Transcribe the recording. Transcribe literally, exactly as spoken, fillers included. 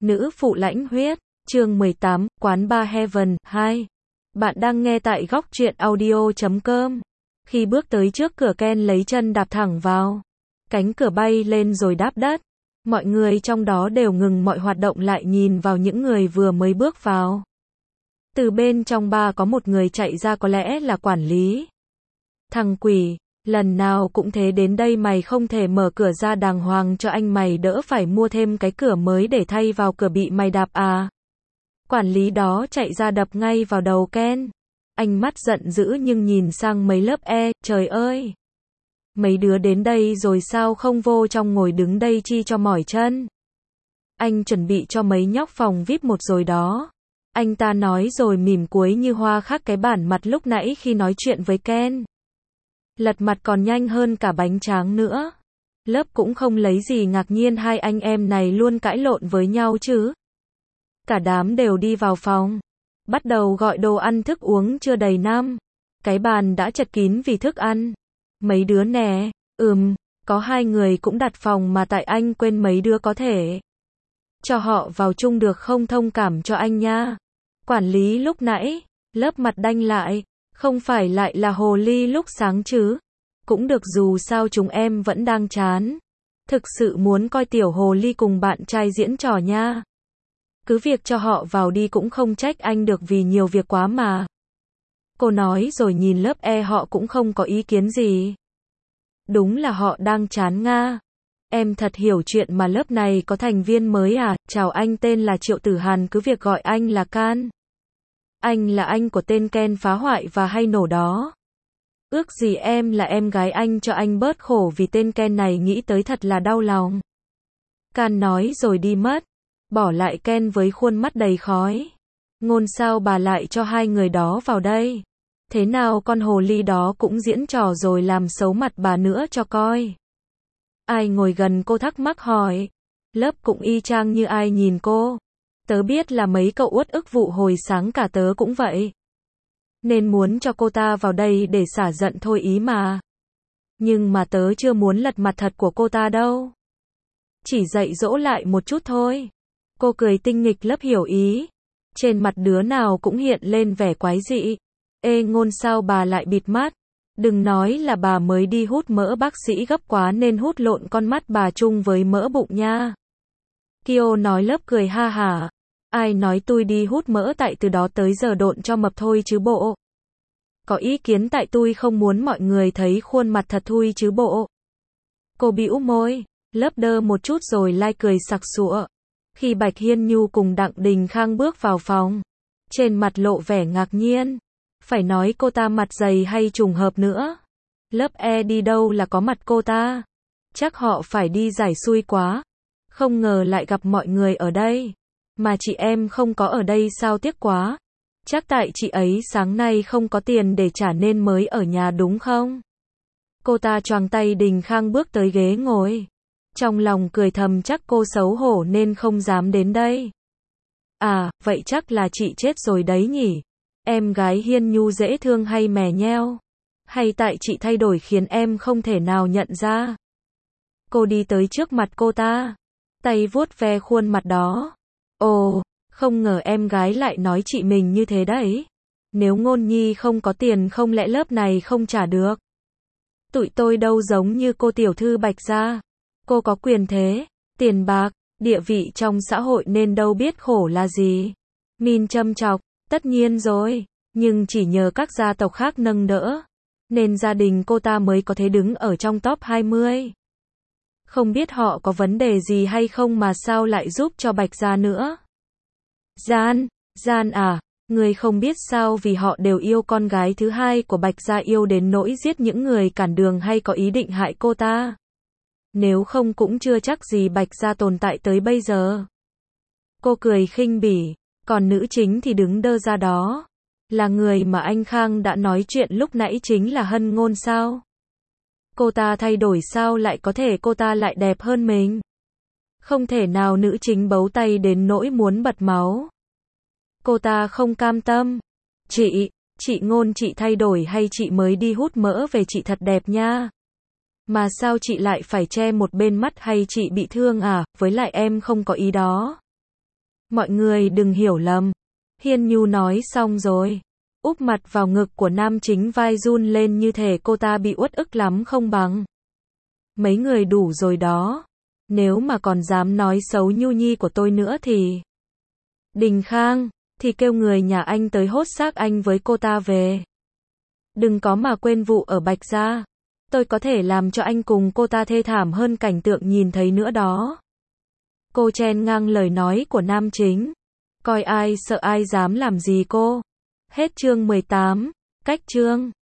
Nữ phụ lãnh huyết, chương mười tám, Quán Bar Heaven, hai. Bạn đang nghe tại góc truyện audio chấm com. Khi bước tới trước cửa, Ken lấy chân đạp thẳng vào. Cánh cửa bay lên rồi đáp đất. Mọi người trong đó đều ngừng mọi hoạt động lại nhìn vào những người vừa mới bước vào. Từ bên trong bar có một người chạy ra, có lẽ là quản lý. Thằng quỷ, lần nào cũng thế, đến đây mày không thể mở cửa ra đàng hoàng cho anh mày đỡ phải mua thêm cái cửa mới để thay vào cửa bị mày đạp à? Quản lý đó chạy ra đập ngay vào đầu Ken. Anh mắt giận dữ nhưng nhìn sang mấy lớp E, trời ơi! Mấy đứa đến đây rồi sao không vô trong ngồi đứng đây chi cho mỏi chân? Anh chuẩn bị cho mấy nhóc phòng vi ai pi một rồi đó. Anh ta nói rồi mỉm cuối như hoa khác cái bản mặt lúc nãy khi nói chuyện với Ken. Lật mặt còn nhanh hơn cả bánh tráng nữa. Lớp cũng không lấy gì ngạc nhiên hai anh em này luôn cãi lộn với nhau chứ. Cả đám đều đi vào phòng. Bắt đầu gọi đồ ăn thức uống chưa đầy năm. Cái bàn đã chật kín vì thức ăn. Mấy đứa nè, ừm, có hai người cũng đặt phòng mà tại anh quên mấy đứa có thể cho họ vào chung được không, thông cảm cho anh nha. Quản lý lúc nãy, lớp mặt đanh lại. Không phải lại là hồ ly lúc sáng chứ? Cũng được, dù sao chúng em vẫn đang chán. Thực sự muốn coi tiểu hồ ly cùng bạn trai diễn trò nha. Cứ việc cho họ vào đi, cũng không trách anh được vì nhiều việc quá mà. Cô nói rồi nhìn lớp E, họ cũng không có ý kiến gì. Đúng là họ đang chán nga. Em thật hiểu chuyện mà, lớp này có thành viên mới à? Chào, anh tên là Triệu Tử Hàn, cứ việc gọi anh là Can. Anh là anh của tên Ken phá hoại và hay nổ đó. Ước gì em là em gái anh cho anh bớt khổ vì tên Ken này, nghĩ tới thật là đau lòng. Can nói rồi đi mất. Bỏ lại Ken với khuôn mắt đầy khói. Ngôn sao bà lại cho hai người đó vào đây? Thế nào con hồ ly đó cũng diễn trò rồi làm xấu mặt bà nữa cho coi. Ai ngồi gần cô thắc mắc hỏi. Lớp cũng y chang như ai nhìn cô. Tớ biết là mấy cậu uất ức vụ hồi sáng, cả tớ cũng vậy. Nên muốn cho cô ta vào đây để xả giận thôi ý mà. Nhưng mà tớ chưa muốn lật mặt thật của cô ta đâu. Chỉ dạy dỗ lại một chút thôi. Cô cười tinh nghịch, lớp hiểu ý. Trên mặt đứa nào cũng hiện lên vẻ quái dị. Ê Ngôn, sao bà lại bịt mắt? Đừng nói là bà mới đi hút mỡ, bác sĩ gấp quá nên hút lộn con mắt bà chung với mỡ bụng nha. Kyo nói, lớp cười ha hả. Ai nói tôi đi hút mỡ, tại từ đó tới giờ độn cho mập thôi chứ bộ. Có ý kiến tại tôi không muốn mọi người thấy khuôn mặt thật thui chứ bộ. Cô bĩu môi, lớp đơ một chút rồi lai cười sặc sụa. Khi Bạch Hiên Nhu cùng Đặng Đình Khang bước vào phòng, trên mặt lộ vẻ ngạc nhiên. Phải nói cô ta mặt dày hay trùng hợp nữa. Lớp E đi đâu là có mặt cô ta. Chắc họ phải đi giải xui quá. Không ngờ lại gặp mọi người ở đây. Mà chị em không có ở đây sao, tiếc quá. Chắc tại chị ấy sáng nay không có tiền để trả nên mới ở nhà đúng không? Cô ta choàng tay Đình Khang bước tới ghế ngồi. Trong lòng cười thầm, chắc cô xấu hổ nên không dám đến đây. À, vậy chắc là chị chết rồi đấy nhỉ? Em gái Hiên Nhu dễ thương hay mè nheo? Hay tại chị thay đổi khiến em không thể nào nhận ra? Cô đi tới trước mặt cô ta, tay vuốt ve khuôn mặt đó. Ồ, không ngờ em gái lại nói chị mình như thế đấy. Nếu Ngôn Nhi không có tiền, không lẽ lớp này không trả được? Tụi tôi đâu giống như cô tiểu thư Bạch gia. Cô có quyền thế, tiền bạc, địa vị trong xã hội nên đâu biết khổ là gì. Min châm chọc, tất nhiên rồi, nhưng chỉ nhờ các gia tộc khác nâng đỡ, nên gia đình cô ta mới có thể đứng ở trong top hai mươi. Không biết họ có vấn đề gì hay không mà sao lại giúp cho Bạch gia nữa? Gian, gian à, người không biết sao, vì họ đều yêu con gái thứ hai của Bạch gia, yêu đến nỗi giết những người cản đường hay có ý định hại cô ta. Nếu không cũng chưa chắc gì Bạch gia tồn tại tới bây giờ. Cô cười khinh bỉ, còn nữ chính thì đứng đơ ra đó. Là người mà anh Khang đã nói chuyện lúc nãy chính là Hân Ngôn sao? Cô ta thay đổi sao lại có thể, cô ta lại đẹp hơn mình? Không thể nào, nữ chính bấu tay đến nỗi muốn bật máu. Cô ta không cam tâm. Chị, chị Ngôn, chị thay đổi hay chị mới đi hút mỡ về? Chị thật đẹp nha. Mà sao chị lại phải che một bên mắt, hay chị bị thương à? Với lại em không có ý đó. Mọi người đừng hiểu lầm. Hiên Nhu nói xong rồi. Úp mặt vào ngực của nam chính vai run lên như thể cô ta bị uất ức lắm không bằng. Mấy người đủ rồi đó. Nếu mà còn dám nói xấu Nhu Nhi của tôi nữa thì... Đình Khang, thì kêu người nhà anh tới hốt xác anh với cô ta về. Đừng có mà quên vụ ở Bạch Gia. Tôi có thể làm cho anh cùng cô ta thê thảm hơn cảnh tượng nhìn thấy nữa đó. Cô chen ngang lời nói của nam chính. Coi ai sợ ai dám làm gì cô. Hết chương mười tám. Cách chương.